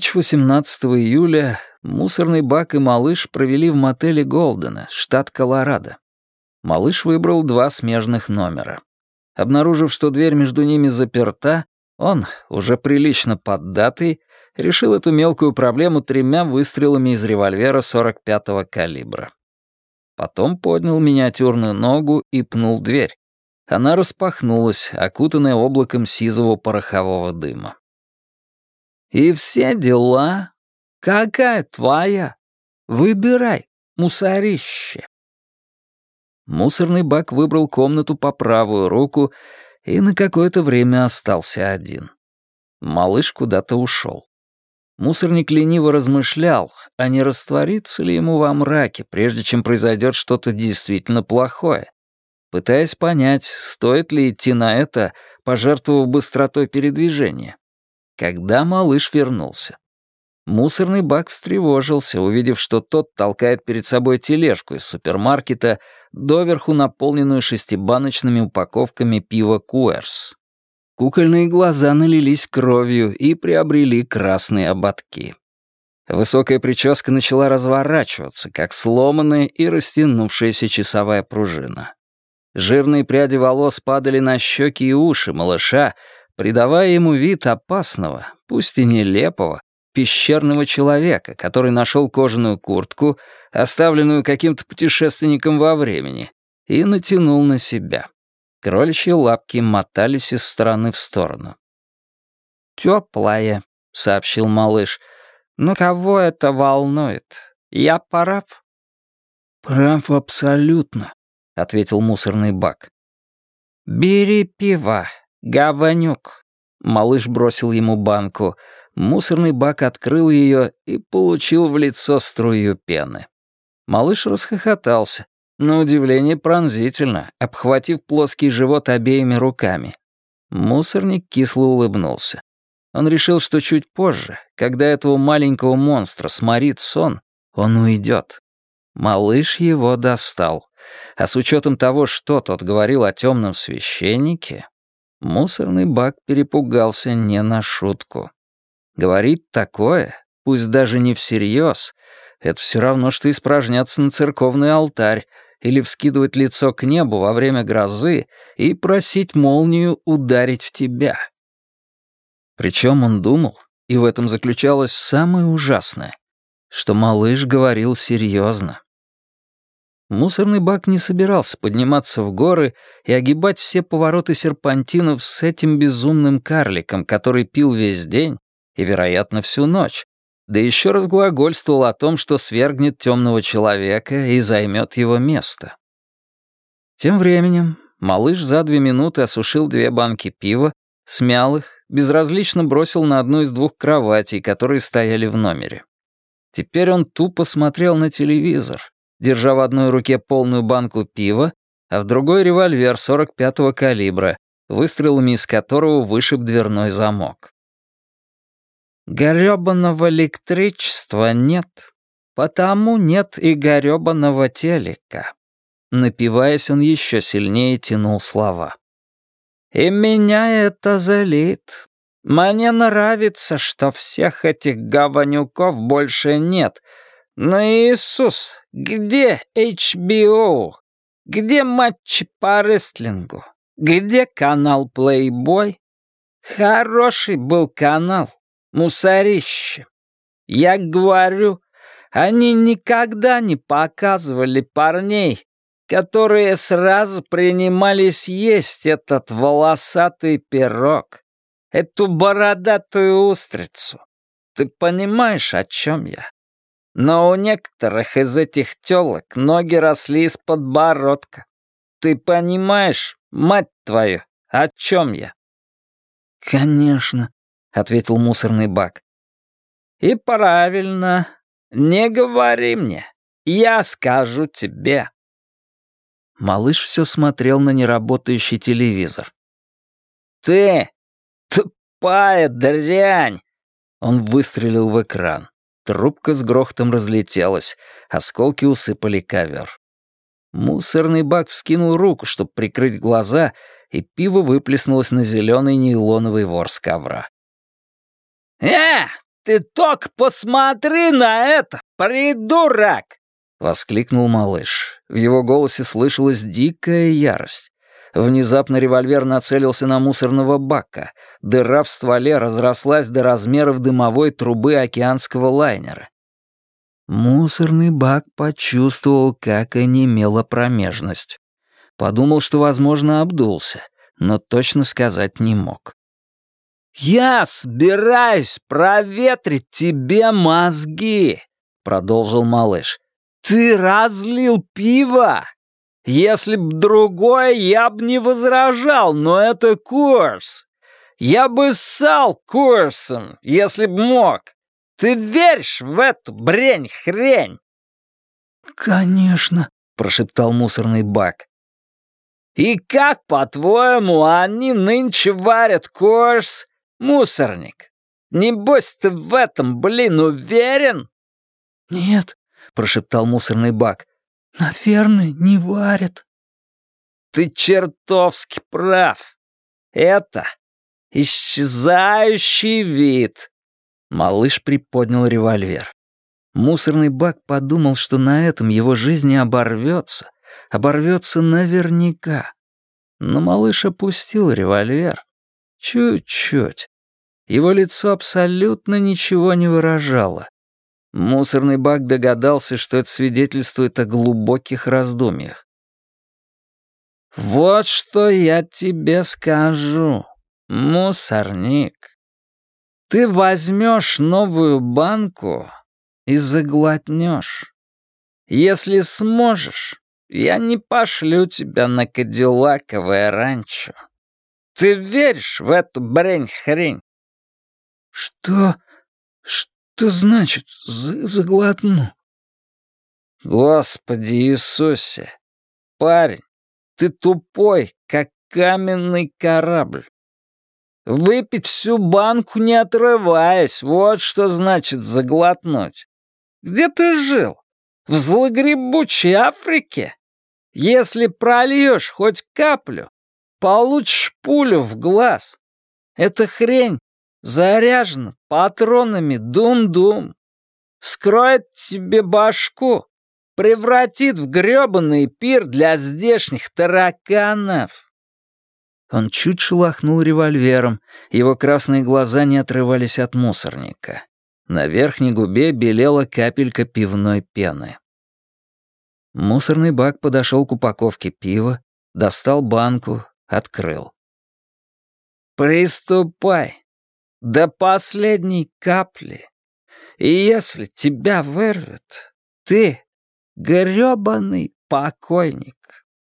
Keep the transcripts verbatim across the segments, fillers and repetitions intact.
Ночь восемнадцатого июля мусорный бак и малыш провели в мотеле Голдена, штат Колорадо. Малыш выбрал два смежных номера. Обнаружив, что дверь между ними заперта, он, уже прилично поддатый, решил эту мелкую проблему тремя выстрелами из револьвера сорок пятого калибра. Потом поднял миниатюрную ногу и пнул дверь. Она распахнулась, окутанная облаком сизого порохового дыма. «И все дела? Какая твоя? Выбирай, мусорище!» Мусорный бак выбрал комнату по правую руку и на какое-то время остался один. Малыш куда-то ушел. Мусорник лениво размышлял, а не растворится ли ему во мраке, прежде чем произойдет что-то действительно плохое, пытаясь понять, стоит ли идти на это, пожертвовав быстротой передвижения. Когда малыш вернулся. Мусорный бак встревожился, увидев, что тот толкает перед собой тележку из супермаркета, доверху наполненную шестибаночными упаковками пива Куэрс. Кукольные глаза налились кровью и приобрели красные ободки. Высокая прическа начала разворачиваться, как сломанная и растянувшаяся часовая пружина. Жирные пряди волос падали на щеки и уши малыша, придавая ему вид опасного, пусть и нелепого, пещерного человека, который нашел кожаную куртку, оставленную каким-то путешественником во времени, и натянул на себя. Кроличьи лапки мотались из стороны в сторону. «Тёплая», — сообщил малыш. «Но кого это волнует? Я прав?» «Прав абсолютно», — ответил мусорный бак. «Бери пиво, говнюк». Малыш бросил ему банку. Мусорный бак открыл ее и получил в лицо струю пены. Малыш расхохотался, на удивление пронзительно, обхватив плоский живот обеими руками. Мусорник кисло улыбнулся. Он решил, что чуть позже, когда этого маленького монстра сморит сон, он уйдет. Малыш его достал. А с учетом того, что тот говорил о темном священнике, мусорный бак перепугался не на шутку. Говорить такое, пусть даже не всерьез, это все равно, что испражняться на церковный алтарь или вскидывать лицо к небу во время грозы и просить молнию ударить в тебя. Причем он думал, и в этом заключалось самое ужасное, что малыш говорил серьезно. Мусорный бак не собирался подниматься в горы и огибать все повороты серпантинов с этим безумным карликом, который пил весь день и, вероятно, всю ночь, да еще разглагольствовал о том, что свергнет темного человека и займет его место. Тем временем малыш за две минуты осушил две банки пива, смял их, безразлично бросил на одну из двух кроватей, которые стояли в номере. Теперь он тупо смотрел на телевизор, держа в одной руке полную банку пива, а в другой револьвер сорок пятого калибра, выстрелами из которого вышиб дверной замок. «Грёбаного электричества нет, потому нет и грёбаного телека». Напиваясь, он еще сильнее тянул слова. «И меня это злит. Мне нравится, что всех этих говнюков больше нет. Но, Иисус, где эйч би о? Где матчи по рестлингу? Где канал Playboy? Хороший был канал. Мусорище. Я говорю, они никогда не показывали парней, которые сразу принимались есть этот волосатый пирог, эту бородатую устрицу. Ты понимаешь, о чем я? Но у некоторых из этих тёлок ноги росли из подбородка. Ты понимаешь, мать твою, о чем я?» «Конечно», — ответил мусорный бак. «И правильно. Не говори мне. Я скажу тебе». Малыш все смотрел на неработающий телевизор. «Ты тупая дрянь!» Он выстрелил в экран. Трубка с грохотом разлетелась, осколки усыпали ковер. Мусорный бак вскинул руку, чтобы прикрыть глаза, и пиво выплеснулось на зеленый нейлоновый ворс ковра. «Э, ты только посмотри на это, придурок!» — воскликнул малыш. В его голосе слышалась дикая ярость. Внезапно револьвер нацелился на мусорного бака. Дыра в стволе разрослась до размеров дымовой трубы океанского лайнера. Мусорный бак почувствовал, как онемела промежность. Подумал, что, возможно, обдулся, но точно сказать не мог. «Я собираюсь проветрить тебе мозги», — продолжил малыш. «Ты разлил пиво? Если б другое, я б не возражал, но это курс. Я бы ссал курсом, если б мог. Ты веришь в эту брень-хрень?» «Конечно», — прошептал мусорный бак. «И как, по-твоему, они нынче варят курс, мусорник? Небось ты в этом, блин, уверен?» «Нет», — прошептал мусорный бак. «Наверное, не варят». «Ты чертовски прав. Это исчезающий вид». Малыш приподнял револьвер. Мусорный бак подумал, что на этом его жизнь не оборвется, оборвется наверняка. Но малыш опустил револьвер. Чуть-чуть. Его лицо абсолютно ничего не выражало. Мусорный бак догадался, что это свидетельствует о глубоких раздумьях. «Вот что я тебе скажу, мусорник. Ты возьмешь новую банку и заглотнешь. Если сможешь, я не пошлю тебя на Кадиллаковое ранчо. Ты веришь в эту брень-хрень?» «Что? Что значит заглотну?» «Господи Иисусе! Парень, ты тупой, как каменный корабль. Выпить всю банку, не отрываясь, вот что значит заглотнуть. Где ты жил? В злогребучей Африке? Если прольешь хоть каплю, получишь пулю в глаз. Эта хрень заряжена патронами дум-дум. Вскроет тебе башку, превратит в грёбаный пир для здешних тараканов». Он чуть шелохнул револьвером, его красные глаза не отрывались от мусорника. На верхней губе белела капелька пивной пены. Мусорный бак подошел к упаковке пива, достал банку, открыл. «Приступай. До последней капли. И если тебя вырвет, ты грёбаный покойник».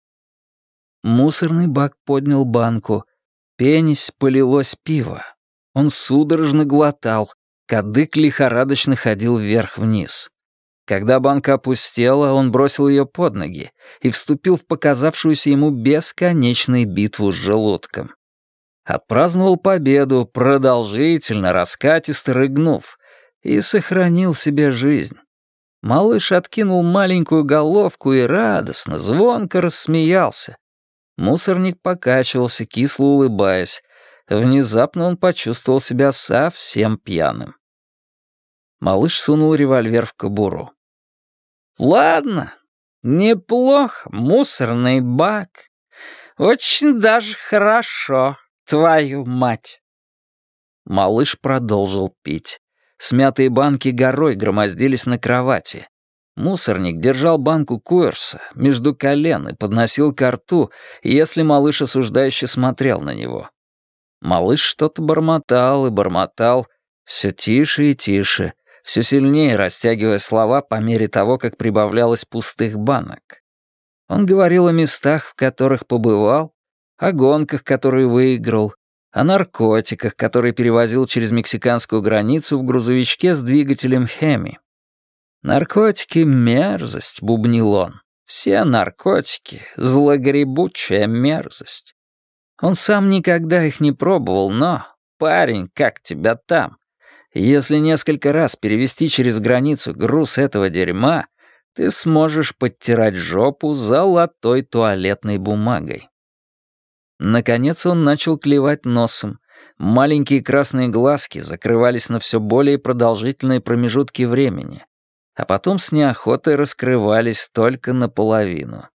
Мусорный бак поднял банку. Пенясь, полилось пиво. Он судорожно глотал. Кадык лихорадочно ходил вверх-вниз. Когда банка опустела, он бросил ее под ноги и вступил в показавшуюся ему бесконечную битву с желудком. Отпраздновал победу, продолжительно, раскатисто рыгнув, и сохранил себе жизнь. Малыш откинул маленькую головку и радостно, звонко рассмеялся. Мусорник покачивался, кисло улыбаясь. Внезапно он почувствовал себя совсем пьяным. Малыш сунул револьвер в кобуру. «Ладно, неплохо, мусорный бак. Очень даже хорошо, твою мать». Малыш продолжил пить. Смятые банки горой громоздились на кровати. Мусорник держал банку Куэрса между колен и подносил ко рту, если малыш осуждающе смотрел на него. Малыш что-то бормотал и бормотал, все тише и тише, все сильнее растягивая слова по мере того, как прибавлялось пустых банок. Он говорил о местах, в которых побывал, о гонках, которые выиграл, о наркотиках, которые перевозил через мексиканскую границу в грузовичке с двигателем Хеми. «Наркотики — мерзость», — бубнил он. «Все наркотики — злогребучая мерзость». Он сам никогда их не пробовал, но, парень, как тебя там? Если несколько раз перевести через границу груз этого дерьма, ты сможешь подтирать жопу золотой туалетной бумагой. Наконец он начал клевать носом. Маленькие красные глазки закрывались на все более продолжительные промежутки времени, а потом с неохотой раскрывались только наполовину.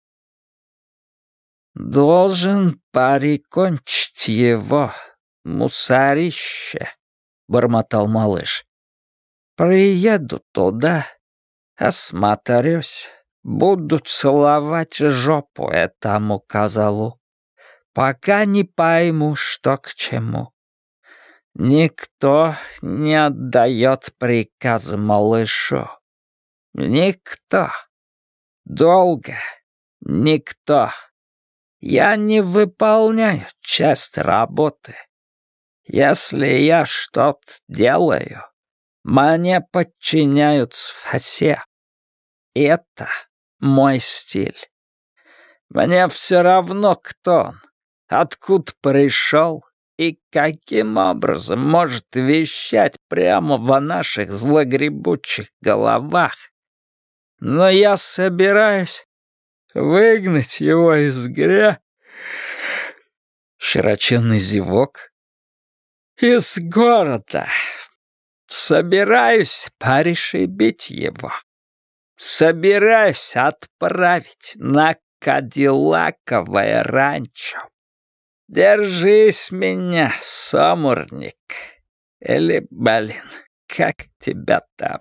«Должен прикончить его, мусорище», — бормотал малыш. «Приеду туда, осмотрюсь, буду целовать жопу этому козлу, пока не пойму, что к чему. Никто не отдает приказ малышу. Никто. Долго. Никто. Я не выполняю часть работы. Если я что-то делаю, мне подчиняются все. Это мой стиль. Мне все равно, кто он, откуда пришел и каким образом может вещать прямо в наших злогребучих головах. Но я собираюсь выгнать его из гря... Широченный зевок. Из города. Собираюсь перешибить его. Собираюсь отправить на Кадиллаковое ранчо. Держись меня, сомурник. Или, блин, как тебя там?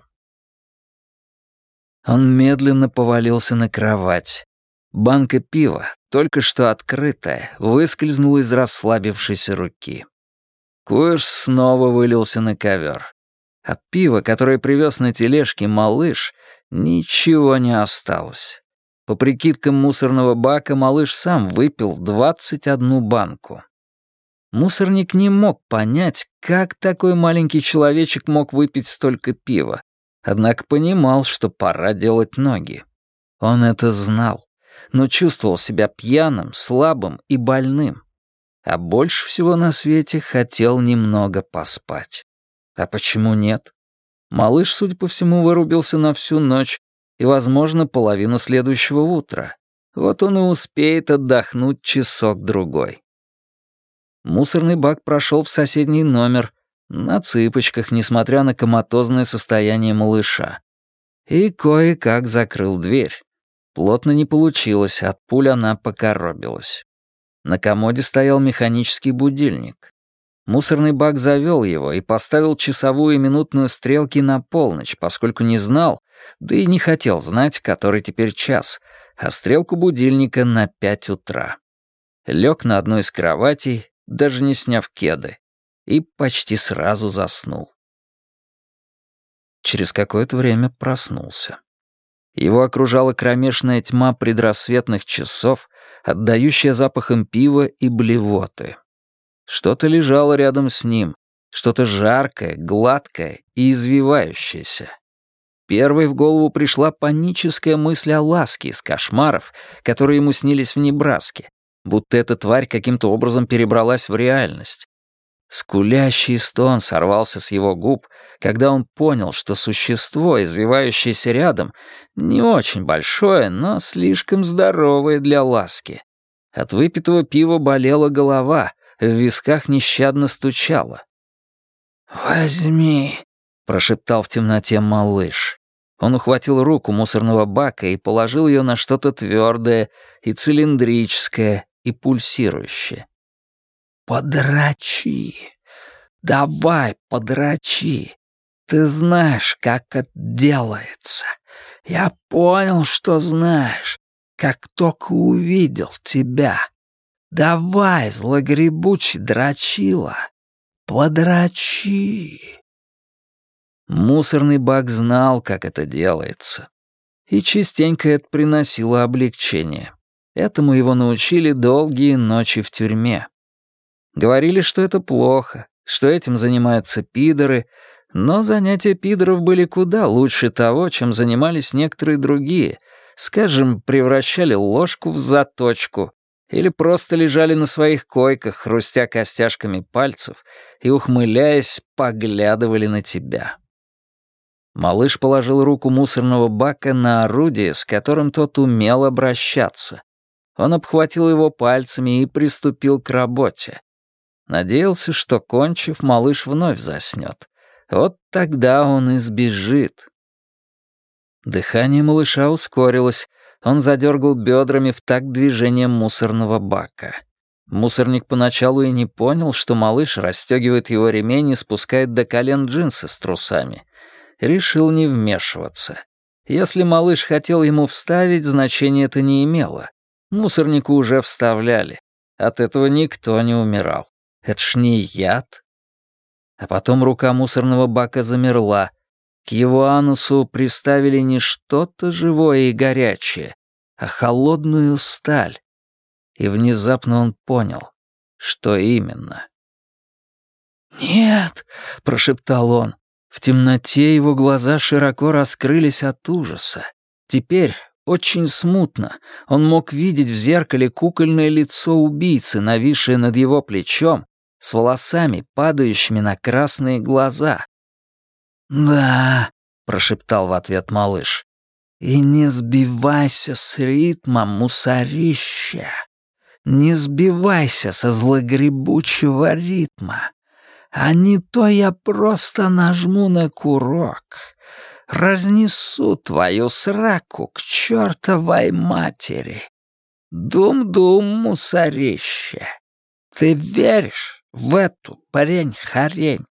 Он медленно повалился на кровать. Банка пива, только что открытая, выскользнула из расслабившейся руки. Куэш снова вылился на ковер. От пива, которое привез на тележке малыш, ничего не осталось. По прикидкам мусорного бака, малыш сам выпил двадцать одну банку. Мусорник не мог понять, как такой маленький человечек мог выпить столько пива, однако понимал, что пора делать ноги. Он это знал, но чувствовал себя пьяным, слабым и больным. А больше всего на свете хотел немного поспать. А почему нет? Малыш, судя по всему, вырубился на всю ночь и, возможно, половину следующего утра. Вот он и успеет отдохнуть часок-другой. Мусорный бак прошел в соседний номер, на цыпочках, несмотря на коматозное состояние малыша. И кое-как закрыл дверь. Плотно не получилось, от пуль она покоробилась. На комоде стоял механический будильник. Мусорный бак завел его и поставил часовую и минутную стрелки на полночь, поскольку не знал, да и не хотел знать, который теперь час, а стрелку будильника на пять утра. Лег на одну из кроватей, даже не сняв кеды, и почти сразу заснул. Через какое-то время проснулся. Его окружала кромешная тьма предрассветных часов, отдающая запахом пива и блевоты. Что-то лежало рядом с ним, что-то жаркое, гладкое и извивающееся. Первой в голову пришла паническая мысль о Ласке из кошмаров, которые ему снились в Небраске, будто эта тварь каким-то образом перебралась в реальность. Скулящий стон сорвался с его губ, когда он понял, что существо, извивающееся рядом, не очень большое, но слишком здоровое для Ласки. От выпитого пива болела голова, в висках нещадно стучало. «Возьми», — прошептал в темноте малыш. Он ухватил руку мусорного бака и положил ее на что-то твердое и цилиндрическое, и пульсирующее. «Подрачи! Давай, подрачи! Ты знаешь, как это делается. Я понял, что знаешь, как только увидел тебя. Давай, злогребучий дрочила, подрачи!» Мусорный бак знал, как это делается. И частенько это приносило облегчение. Этому его научили долгие ночи в тюрьме. Говорили, что это плохо, что этим занимаются пидоры, но занятия пидоров были куда лучше того, чем занимались некоторые другие. Скажем, превращали ложку в заточку или просто лежали на своих койках, хрустя костяшками пальцев и, ухмыляясь, поглядывали на тебя. Малыш положил руку мусорного бака на орудие, с которым тот умел обращаться. Он обхватил его пальцами и приступил к работе. Надеялся, что, кончив, малыш вновь заснет. Вот тогда он и сбежит. Дыхание малыша ускорилось. Он задергал бедрами в такт движением мусорного бака. Мусорник поначалу и не понял, что малыш расстегивает его ремень и спускает до колен джинсы с трусами. Решил не вмешиваться. Если малыш хотел ему вставить, значения это не имело. Мусорнику уже вставляли. От этого никто не умирал. Это ж не яд. А потом рука мусорного бака замерла. К его анусу приставили не что-то живое и горячее, а холодную сталь. И внезапно он понял, что именно. «Нет!» — прошептал он. В темноте его глаза широко раскрылись от ужаса. Теперь, очень смутно, он мог видеть в зеркале кукольное лицо убийцы, нависшее над его плечом, с волосами, падающими на красные глаза. «Да», — прошептал в ответ малыш, — «и не сбивайся с ритма, мусорище, не сбивайся со злогребучего ритма, а не то я просто нажму на курок, разнесу твою сраку к чертовой матери. Дум-дум, мусорище, ты веришь в эту парень-хорень?»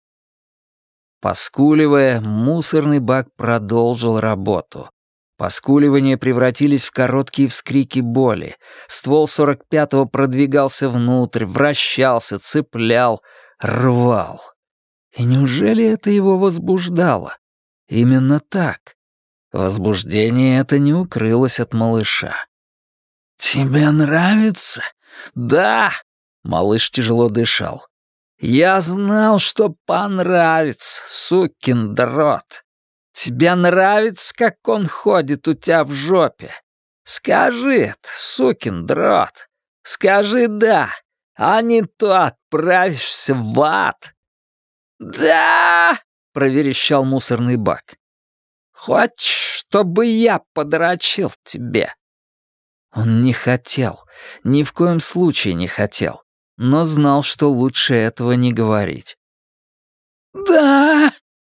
Поскуливая, мусорный бак продолжил работу. Поскуливания превратились в короткие вскрики боли. Ствол сорок пятого продвигался внутрь, вращался, цеплял, рвал. И неужели это его возбуждало? Именно так. Возбуждение это не укрылось от малыша. «Тебе нравится?» «Да!» — малыш тяжело дышал. «Я знал, что понравится, сукин дрот. Тебе нравится, как он ходит у тебя в жопе? Скажи это, сукин дрот. Скажи «да», а не то отправишься в ад». «Да!» — проверещал мусорный бак. «Хочешь, чтобы я подрочил тебе?» Он не хотел, ни в коем случае не хотел, но знал, что лучше этого не говорить. «Да!»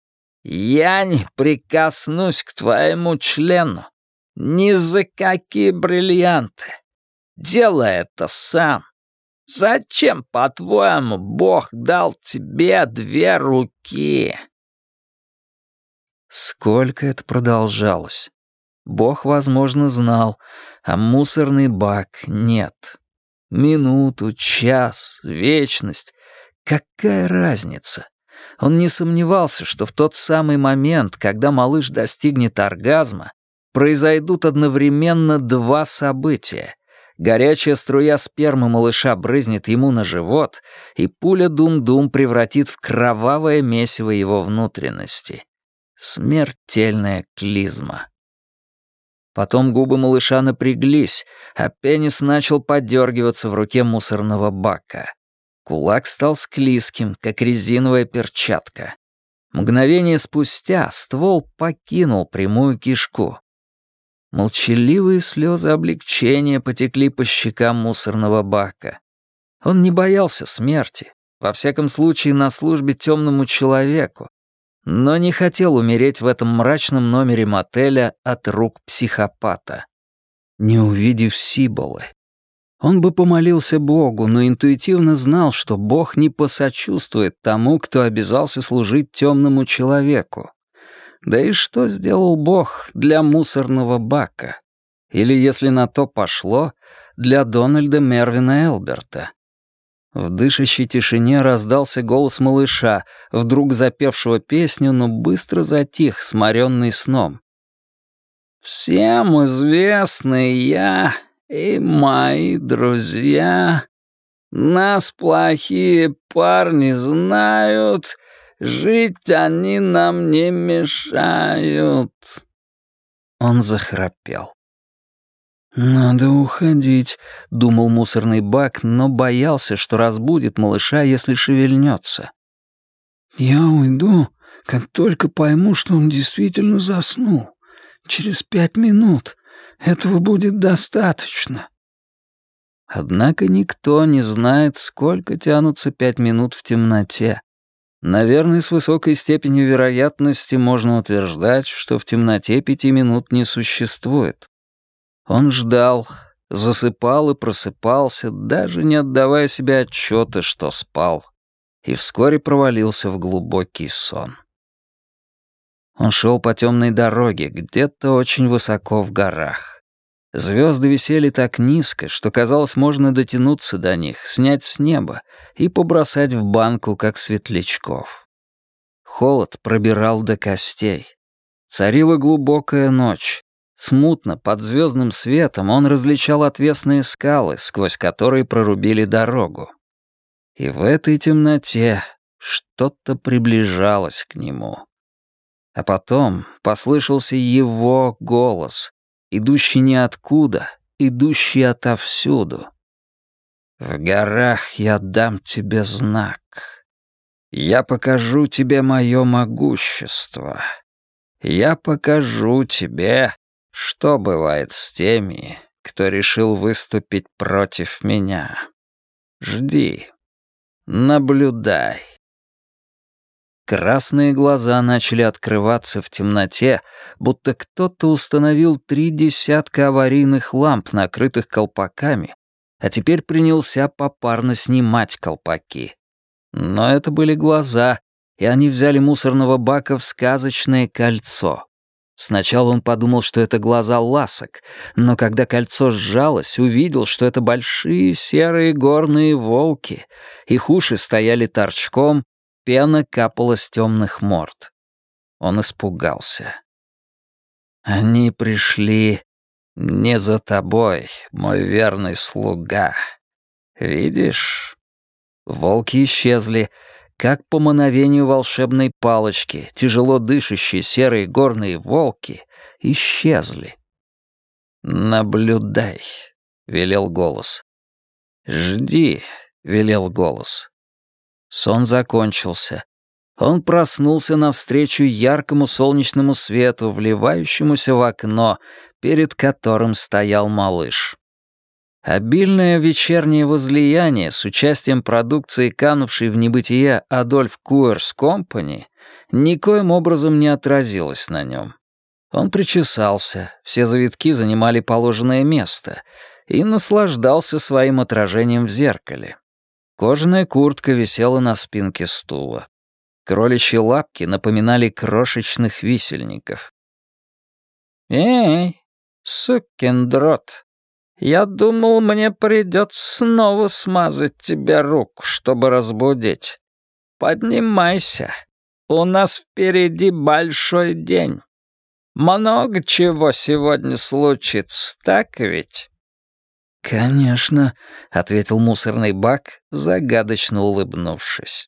«Я не прикоснусь к твоему члену. Ни за какие бриллианты. Делай это сам. Зачем, по-твоему, Бог дал тебе две руки?» Сколько это продолжалось? Бог, возможно, знал, а мусорный бак нет. Минуту, час, вечность. Какая разница? Он не сомневался, что в тот самый момент, когда малыш достигнет оргазма, произойдут одновременно два события. Горячая струя спермы малыша брызнет ему на живот, и пуля Дум-Дум превратит в кровавое месиво его внутренности. Смертельная клизма. Потом губы малыша напряглись, а пенис начал подергиваться в руке мусорного бака. Кулак стал склизким, как резиновая перчатка. Мгновение спустя ствол покинул прямую кишку. Молчаливые слезы облегчения потекли по щекам мусорного бака. Он не боялся смерти, во всяком случае на службе темному человеку, но не хотел умереть в этом мрачном номере мотеля от рук психопата. Не увидев Сиболы. Он бы помолился Богу, но интуитивно знал, что Бог не посочувствует тому, кто обязался служить темному человеку. Да и что сделал Бог для мусорного бака? Или, если на то пошло, для Дональда Мервина Элберта? В дышащей тишине раздался голос малыша, вдруг запевшего песню, но быстро затих, сморенный сном. «Всем известный я и мои друзья, нас плохие парни знают, жить они нам не мешают». Он захрапел. «Надо уходить», — думал мусорный бак, но боялся, что разбудит малыша, если шевельнется. «Я уйду, как только пойму, что он действительно заснул. Через пять минут. Этого будет достаточно». Однако никто не знает, сколько тянутся пять минут в темноте. Наверное, с высокой степенью вероятности можно утверждать, что в темноте пяти минут не существует. Он ждал, засыпал и просыпался, даже не отдавая себе отчета, что спал, и вскоре провалился в глубокий сон. Он шел по темной дороге, где-то очень высоко в горах. Звезды висели так низко, что, казалось, можно дотянуться до них, снять с неба и побросать в банку, как светлячков. Холод пробирал до костей. Царила глубокая ночь. Смутно, под звездным светом, он различал отвесные скалы, сквозь которые прорубили дорогу. И в этой темноте что-то приближалось к нему. А потом послышался его голос, идущий ниоткуда, идущий отовсюду. «В горах я дам тебе знак. Я покажу тебе мое могущество. Я покажу тебе, что бывает с теми, кто решил выступить против меня. Жди, наблюдай». Красные глаза начали открываться в темноте, будто кто-то установил три десятка аварийных ламп, накрытых колпаками, а теперь принялся попарно снимать колпаки. Но это были глаза, и они взяли мусорного бака в сказочное кольцо. Сначала он подумал, что это глаза ласок, но когда кольцо сжалось, увидел, что это большие серые горные волки. Их уши стояли торчком, пена капала с темных морд. Он испугался. «Они пришли не за тобой, мой верный слуга. Видишь?» Волки исчезли, как по мановению волшебной палочки, тяжело дышащие серые горные волки исчезли. «Наблюдай», — велел голос. «Жди», — велел голос. Сон закончился. Он проснулся навстречу яркому солнечному свету, вливающемуся в окно, перед которым стоял малыш. Обильное вечернее возлияние с участием продукции, канувшей в небытие Адольф Куэрс Компани, никоим образом не отразилось на нем. Он причесался, все завитки занимали положенное место, и наслаждался своим отражением в зеркале. Кожаная куртка висела на спинке стула. Кроличьи лапки напоминали крошечных висельников. «Эй, сукин дрот, я думал, мне придется снова смазать тебе руку, чтобы разбудить. Поднимайся, у нас впереди большой день. Много чего сегодня случится, так ведь?» «Конечно», — ответил мусорный бак, загадочно улыбнувшись.